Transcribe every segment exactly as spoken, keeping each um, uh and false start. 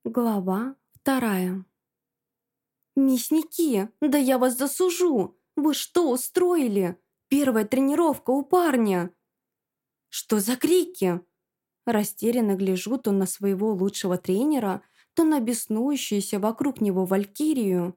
Глава вторая. «Мясники, да я вас засужу! Вы что устроили? Первая тренировка у парня!» «Что за крики?» Растерянно гляжу то на своего лучшего тренера, то на беснующуюся вокруг него валькирию.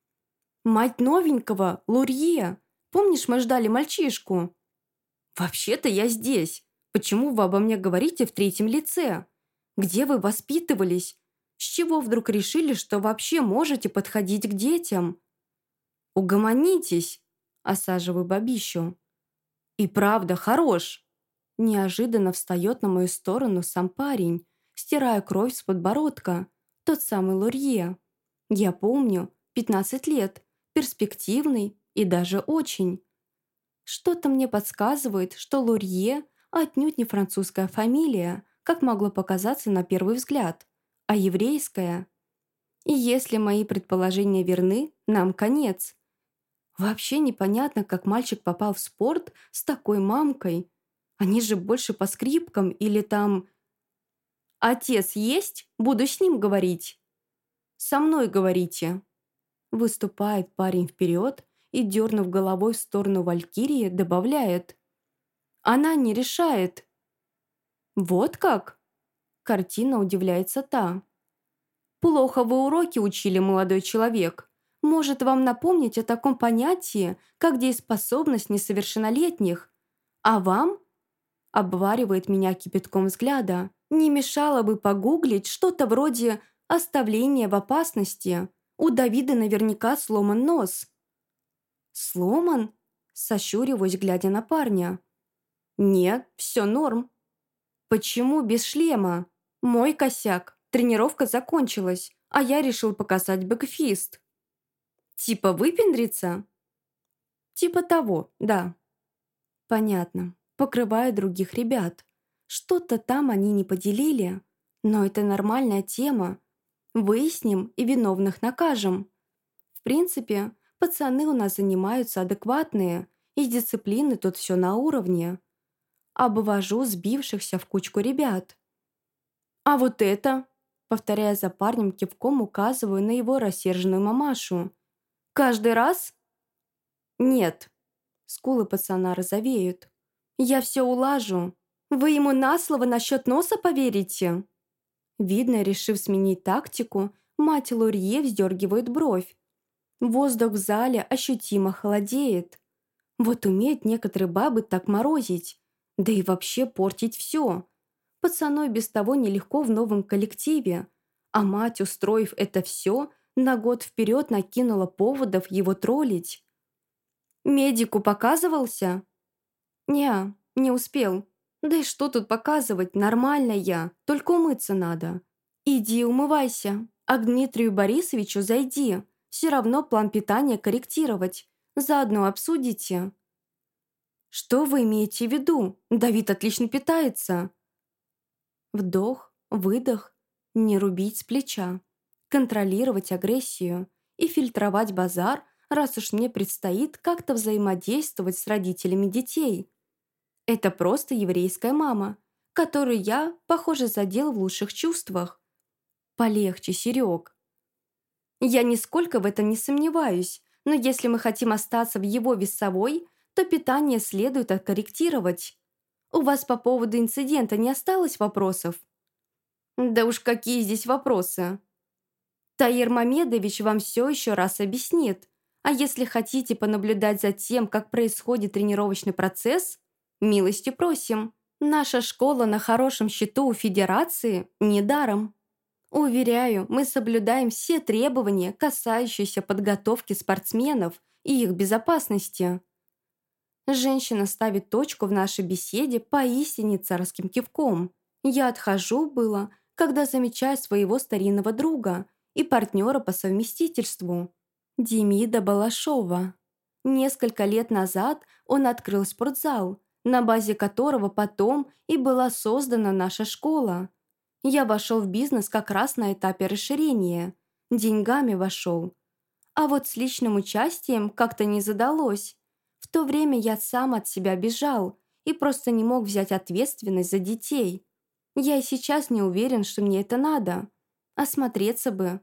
«Мать новенького, Лурье! Помнишь, мы ждали мальчишку?» «Вообще-то я здесь. Почему вы обо мне говорите в третьем лице? Где вы воспитывались? С чего вдруг решили, что вообще можете подходить к детям?» «Угомонитесь!» – осаживаю бабищу. «И правда, хорош!» Неожиданно встает на мою сторону сам парень, стирая кровь с подбородка, тот самый Лурье. Я помню, пятнадцать лет, перспективный и даже очень. Что-то мне подсказывает, что Лурье отнюдь не французская фамилия, как могло показаться на первый взгляд, а еврейская. И если мои предположения верны, нам конец. Вообще непонятно, как мальчик попал в спорт с такой мамкой. Они же больше по скрипкам или там... «Отец есть? Буду с ним говорить». «Со мной говорите». Выступает парень вперед и, дернув головой в сторону Валькирии, добавляет: «Она не решает». «Вот как?» Картина удивляется та. «Плохо вы уроки учили, молодой человек. Может, вам напомнить о таком понятии, как дееспособность несовершеннолетних? А вам?» Обваривает меня кипятком взгляда. «Не мешало бы погуглить что-то вроде «оставление в опасности». У Давида наверняка сломан нос». «Сломан?» Сощуриваюсь, глядя на парня. «Нет, все норм». «Почему без шлема?» «Мой косяк. Тренировка закончилась, а я решил показать бэкфист». «Типа выпендриться?» «Типа того, да». «Понятно. Покрываю других ребят. Что-то там они не поделили. Но это нормальная тема. Выясним и виновных накажем. В принципе, пацаны у нас занимаются адекватные, и дисциплины тут все на уровне. Обвожу сбившихся в кучку ребят. «А вот это?» Повторяя за парнем, кивком указываю на его рассерженную мамашу. «Каждый раз?» «Нет». Скулы пацана розовеют. «Я все улажу. Вы ему на слово насчет носа поверите?» Видно, решив сменить тактику, мать Лурье вздергивает бровь. Воздух в зале ощутимо холодеет. Вот умеют некоторые бабы так морозить, да и вообще портить все. Пацану и без того нелегко в новом коллективе, а мать, устроив это все, на год вперед накинула поводов его троллить. «Медику показывался?» «Не, не успел. Да и что тут показывать, нормально я, только умыться надо». «Иди умывайся, а к Дмитрию Борисовичу зайди, все равно план питания корректировать, заодно обсудите». «Что вы имеете в виду? Давид отлично питается». Вдох, выдох, не рубить с плеча, контролировать агрессию и фильтровать базар, раз уж мне предстоит как-то взаимодействовать с родителями детей. Это просто еврейская мама, которую я, похоже, задел в лучших чувствах. Полегче, Серег. Я нисколько в этом не сомневаюсь, но если мы хотим остаться в его весовой, то питание следует откорректировать. У вас по поводу инцидента не осталось вопросов? Да уж какие здесь вопросы. Таир Мамедович вам все еще раз объяснит. А если хотите понаблюдать за тем, как происходит тренировочный процесс, милости просим. Наша школа на хорошем счету у Федерации недаром. Уверяю, мы соблюдаем все требования, касающиеся подготовки спортсменов и их безопасности. Женщина ставит точку в нашей беседе поистине царским кивком. Я отхожу было, когда замечаю своего старинного друга и партнера по совместительству, Демида Балашова. Несколько лет назад он открыл спортзал, на базе которого потом и была создана наша школа. Я вошел в бизнес как раз на этапе расширения. Деньгами вошел. А вот с личным участием как-то не задалось. В то время я сам от себя бежал и просто не мог взять ответственность за детей. Я и сейчас не уверен, что мне это надо. Осмотреться бы.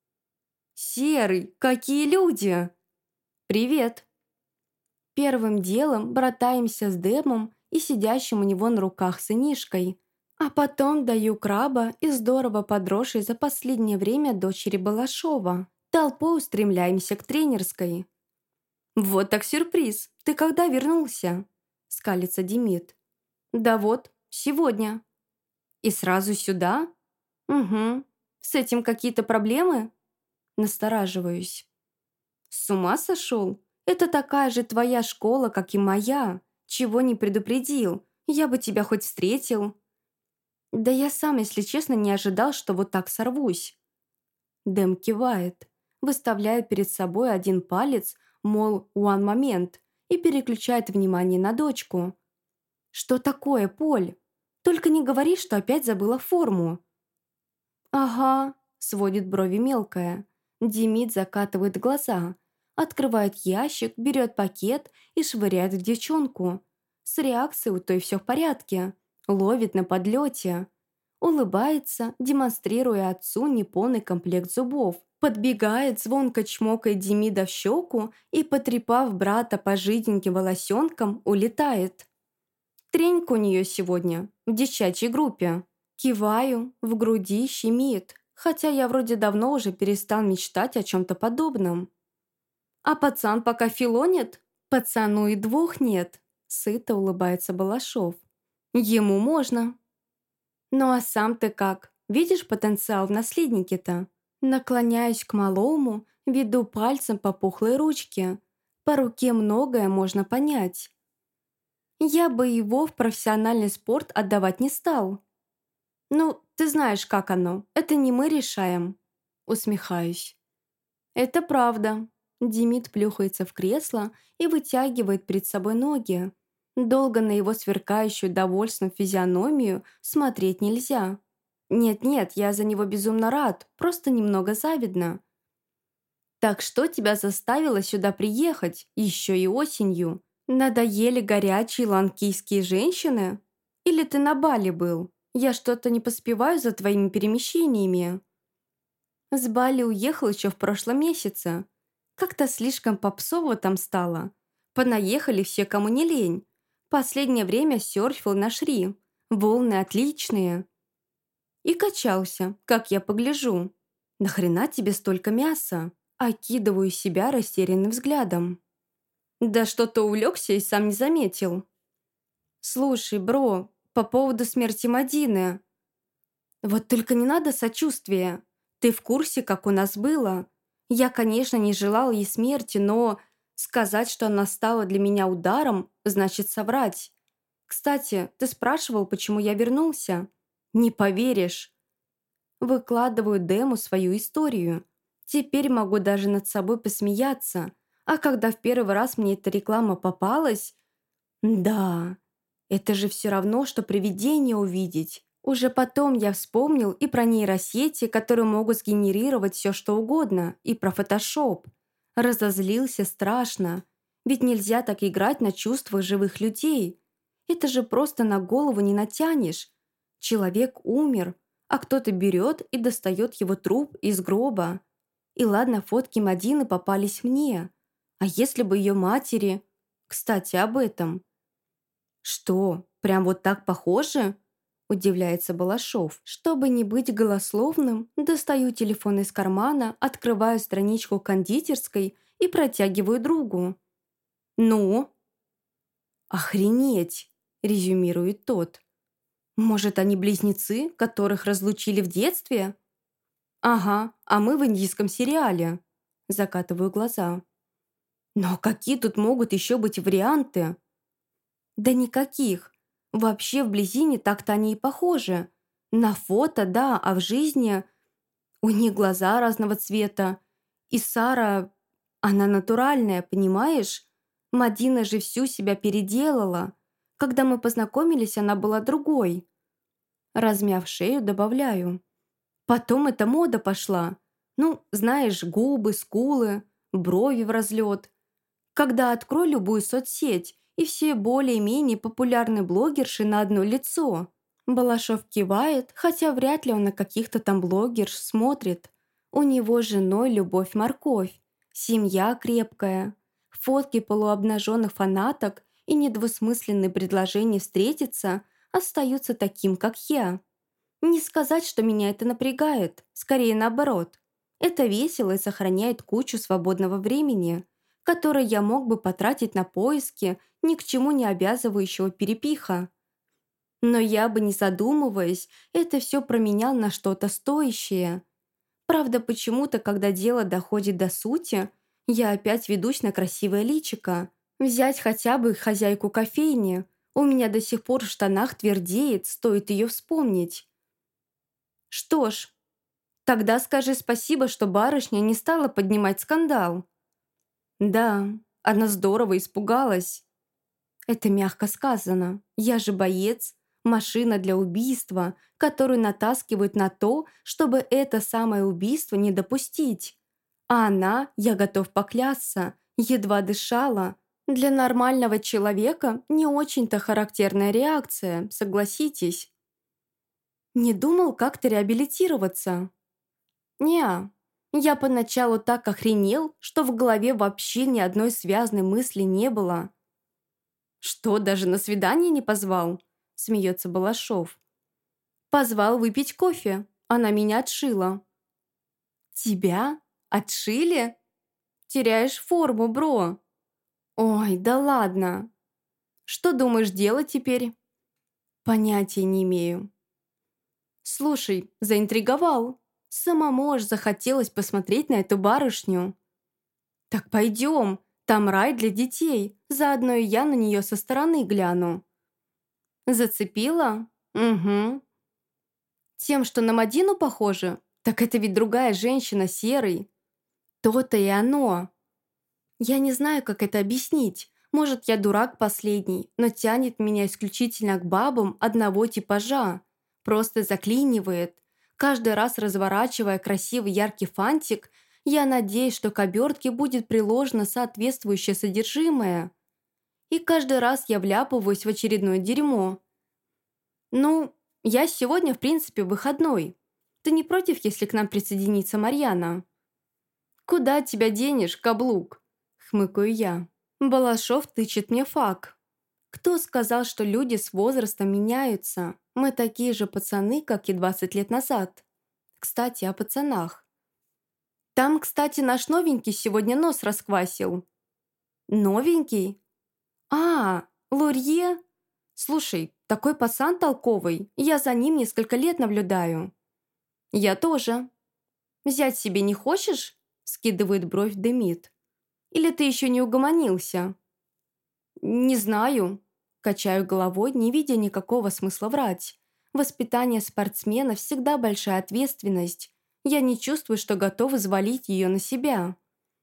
«Серый, какие люди!» «Привет!» Первым делом братаемся с Дэмом и сидящим у него на руках сынишкой, а потом даю краба и здорово подросшей за последнее время дочери Балашова. Толпой устремляемся к тренерской. «Вот так сюрприз! Ты когда вернулся?» — скалится Демид. «Да вот, сегодня». «И сразу сюда?» «Угу. С этим какие-то проблемы?» Настораживаюсь. «С ума сошел? Это такая же твоя школа, как и моя. Чего не предупредил? Я бы тебя хоть встретил». «Да я сам, если честно, не ожидал, что вот так сорвусь». Дэм кивает, выставляя перед собой один палец, мол, one момент, и переключает внимание на дочку. «Что такое, Поль? Только не говори, что опять забыла форму». «Ага», — сводит брови мелкая. Демид закатывает глаза, открывает ящик, берет пакет и швыряет в девчонку. С реакцией у той все в порядке. Ловит на подлете. Улыбается, демонстрируя отцу неполный комплект зубов. Подбегает, звонко чмокает Демида в щеку и, потрепав брата по жиденьким волосенкам, улетает. Тренька у нее сегодня, в девчачьей группе. Киваю, в груди щемит, хотя я вроде давно уже перестал мечтать о чем-то подобном. А пацан пока филонит? Пацану и двух нет, сыто улыбается Балашов. Ему можно. Ну а сам ты как? Видишь потенциал в наследнике-то? Наклоняюсь к малому, веду пальцем по пухлой ручке. По руке многое можно понять. Я бы его в профессиональный спорт отдавать не стал. Ну, ты знаешь, как оно. Это не мы решаем. Усмехаюсь. Это правда. Демид плюхается в кресло и вытягивает перед собой ноги. Долго на его сверкающую довольством физиономию смотреть нельзя. Нет-нет, я за него безумно рад, просто немного завидно. Так что тебя заставило сюда приехать, еще и осенью? Надоели горячие ланкийские женщины? Или ты на Бали был? Я что-то не поспеваю за твоими перемещениями. С Бали уехал еще в прошлом месяце. Как-то слишком попсово там стало. Понаехали все, кому не лень. Последнее время серфил на Шри. Волны отличные. И качался, как я погляжу. Нахрена тебе столько мяса? Окидываю себя растерянным взглядом. Да что-то увлекся и сам не заметил. Слушай, бро, по поводу смерти Мадины. Вот только не надо сочувствия. Ты в курсе, как у нас было? Я, конечно, не желал ей смерти, но сказать, что она стала для меня ударом, значит соврать. Кстати, ты спрашивал, почему я вернулся? Не поверишь. Выкладываю Дэму свою историю. Теперь могу даже над собой посмеяться. А когда в первый раз мне эта реклама попалась... Да, это же все равно, что привидение увидеть. Уже потом я вспомнил и про нейросети, которые могут сгенерировать все что угодно, и про фотошоп. Разозлился страшно. Ведь нельзя так играть на чувствах живых людей. Это же просто на голову не натянешь. Человек умер, а кто-то берет и достает его труп из гроба. И ладно, фотки Мадины попались мне. А если бы ее матери... Кстати, об этом. «Что, прям вот так похоже?» – удивляется Балашов. Чтобы не быть голословным, достаю телефон из кармана, открываю страничку кондитерской и протягиваю другу. «Ну?» «Охренеть!» – резюмирует тот. «Может, они близнецы, которых разлучили в детстве?» «Ага, а мы в индийском сериале». Закатываю глаза. «Но какие тут могут еще быть варианты?» «Да никаких. Вообще вблизи не так-то они и похожи. На фото, да, а в жизни у них глаза разного цвета. И Сара, она натуральная, понимаешь? Мадина же всю себя переделала. Когда мы познакомились, она была другой». Размяв шею, добавляю. «Потом эта мода пошла. Ну, знаешь, губы, скулы, брови в разлет. Когда открой любую соцсеть, и все более-менее популярные блогерши на одно лицо. Балашов кивает, хотя вряд ли он на каких-то там блогерш смотрит. У него с женой любовь-морковь, семья крепкая, фотки полуобнаженных фанаток и недвусмысленные предложения встретиться остаются таким, как я. Не сказать, что меня это напрягает, скорее наоборот. Это весело и сохраняет кучу свободного времени, которое я мог бы потратить на поиски ни к чему не обязывающего перепиха. Но я бы, не задумываясь, это все променял на что-то стоящее. Правда, почему-то, когда дело доходит до сути, я опять ведусь на красивое личико. Взять хотя бы хозяйку кофейни. У меня до сих пор в штанах твердеет, стоит ее вспомнить. Что ж, тогда скажи спасибо, что барышня не стала поднимать скандал. Да, она здорово испугалась. Это мягко сказано. Я же боец, машина для убийства, которую натаскивают на то, чтобы это самое убийство не допустить. А она, я готов поклясться, едва дышала. Для нормального человека не очень-то характерная реакция, согласитесь. Не думал как-то реабилитироваться? Неа. Я поначалу так охренел, что в голове вообще ни одной связной мысли не было. «Что, даже на свидание не позвал?» – смеется Балашов. «Позвал выпить кофе. Она меня отшила». «Тебя? Отшили? Теряешь форму, бро». «Ой, да ладно. Что думаешь делать теперь?» «Понятия не имею». «Слушай, заинтриговал. Самому аж захотелось посмотреть на эту барышню». «Так пойдем, там рай для детей, заодно и я на нее со стороны гляну». «Зацепила? Угу. Тем, что на Мадину похоже? Так это ведь другая женщина, серый». «То-то и оно». Я не знаю, как это объяснить. Может, я дурак последний, но тянет меня исключительно к бабам одного типажа. Просто заклинивает. Каждый раз разворачивая красивый яркий фантик, я надеюсь, что к обертке будет приложено соответствующее содержимое. И каждый раз я вляпываюсь в очередное дерьмо. Ну, я сегодня, в принципе, выходной. Ты не против, если к нам присоединится Марьяна? Куда от тебя денешь, каблук? Хмыкаю я. Балашов тычет мне фак. Кто сказал, что люди с возрастом меняются? Мы такие же пацаны, как и двадцать лет назад. Кстати, о пацанах. Там, кстати, наш новенький сегодня нос расквасил. Новенький? А, Лурье? Слушай, такой пацан толковый, я за ним несколько лет наблюдаю. Я тоже. Взять себе не хочешь? Скидывает бровь Демид. Или ты еще не угомонился? Не знаю. Качаю головой, не видя никакого смысла врать. Воспитание спортсмена всегда большая ответственность. Я не чувствую, что готов взвалить ее на себя.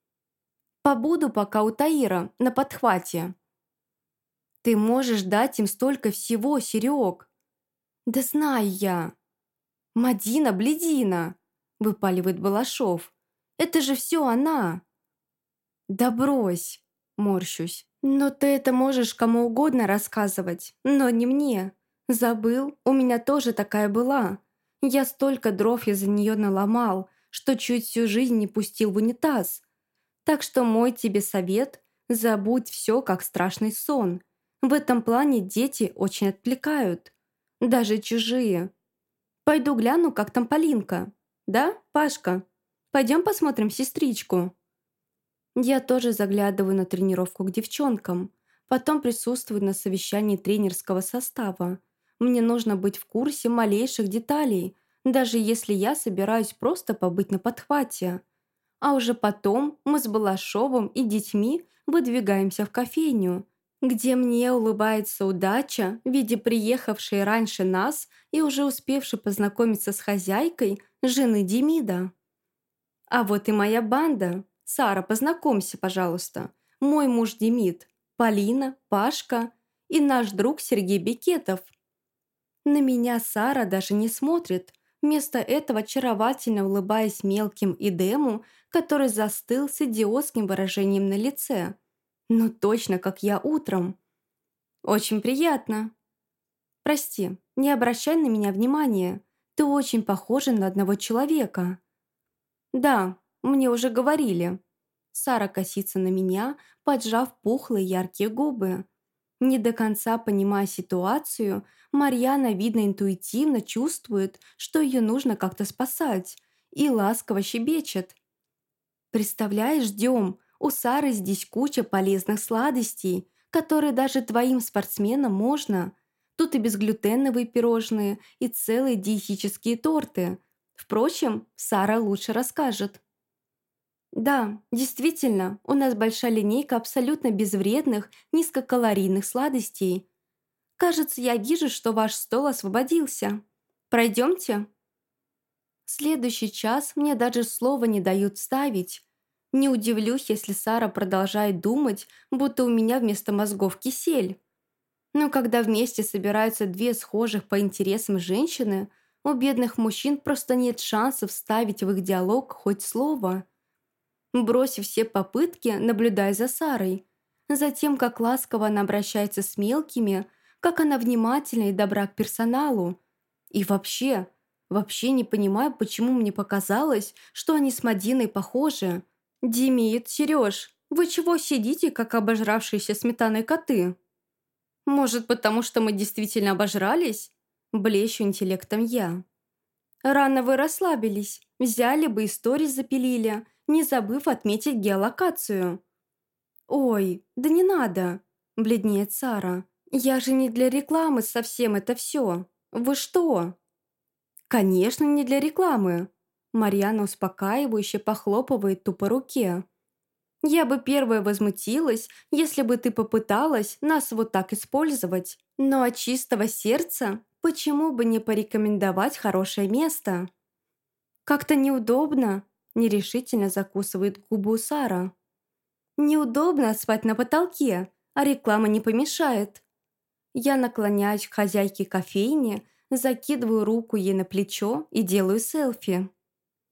Побуду пока у Таира, на подхвате. Ты можешь дать им столько всего, Серег. Да знаю я. Мадина, бледина, выпаливает Балашов. Это же все она. Да брось, морщусь. Но ты это можешь кому угодно рассказывать, но не мне. Забыл, у меня тоже такая была. Я столько дров из-за нее наломал, что чуть всю жизнь не пустил в унитаз. Так что мой тебе совет – забудь все как страшный сон. В этом плане дети очень отвлекают. Даже чужие. Пойду гляну, как там Полинка. Да, Пашка? Пойдем посмотрим сестричку. Я тоже заглядываю на тренировку к девчонкам. Потом присутствую на совещании тренерского состава. Мне нужно быть в курсе малейших деталей, даже если я собираюсь просто побыть на подхвате. А уже потом мы с Балашовым и детьми выдвигаемся в кофейню, где мне улыбается удача в виде приехавшей раньше нас и уже успевшей познакомиться с хозяйкой, жены Демида. А вот и моя банда. Сара, познакомься, пожалуйста. Мой муж Демид, Полина, Пашка и наш друг Сергей Бекетов. На меня Сара даже не смотрит, вместо этого очаровательно улыбаясь мелким Эдему, который застыл с идиотским выражением на лице. Ну точно, как я утром. Очень приятно. Прости, не обращай на меня внимания. Ты очень похожа на одного человека». «Да, мне уже говорили». Сара косится на меня, поджав пухлые яркие губы. Не до конца понимая ситуацию, Марьяна, видно, интуитивно чувствует, что ее нужно как-то спасать, и ласково щебечет. «Представляешь, ждем, у Сары здесь куча полезных сладостей, которые даже твоим спортсменам можно. Тут и безглютеновые пирожные, и целые диетические торты. Впрочем, Сара лучше расскажет». «Да, действительно, у нас большая линейка абсолютно безвредных, низкокалорийных сладостей. Кажется, я вижу, что ваш стол освободился. Пройдемте?» Следующий час мне даже слова не дают ставить. Не удивлюсь, если Сара продолжает думать, будто у меня вместо мозгов кисель. Но когда вместе собираются две схожих по интересам женщины, у бедных мужчин просто нет шансов вставить в их диалог хоть слово. Бросив все попытки, наблюдая за Сарой, затем, как ласково она обращается с мелкими, как она внимательна и добра к персоналу. И вообще, вообще не понимаю, почему мне показалось, что они с Мадиной похожи. «Димит, Сереж, вы чего сидите, как обожравшиеся сметаной коты?» «Может, потому что мы действительно обожрались?» Блещу интеллектом я. «Рано вы расслабились, взяли бы и сторис запилили, не забыв отметить геолокацию». «Ой, да не надо», – бледнеет Сара. «Я же не для рекламы совсем это все. Вы что?» «Конечно, не для рекламы». Марьяна успокаивающе похлопывает ту по руке. «Я бы первая возмутилась, если бы ты попыталась нас вот так использовать. Но от чистого сердца почему бы не порекомендовать хорошее место?» «Как-то неудобно», – нерешительно закусывает губу Сара. «Неудобно спать на потолке, а реклама не помешает». Я наклоняюсь к хозяйке кофейни, закидываю руку ей на плечо и делаю селфи.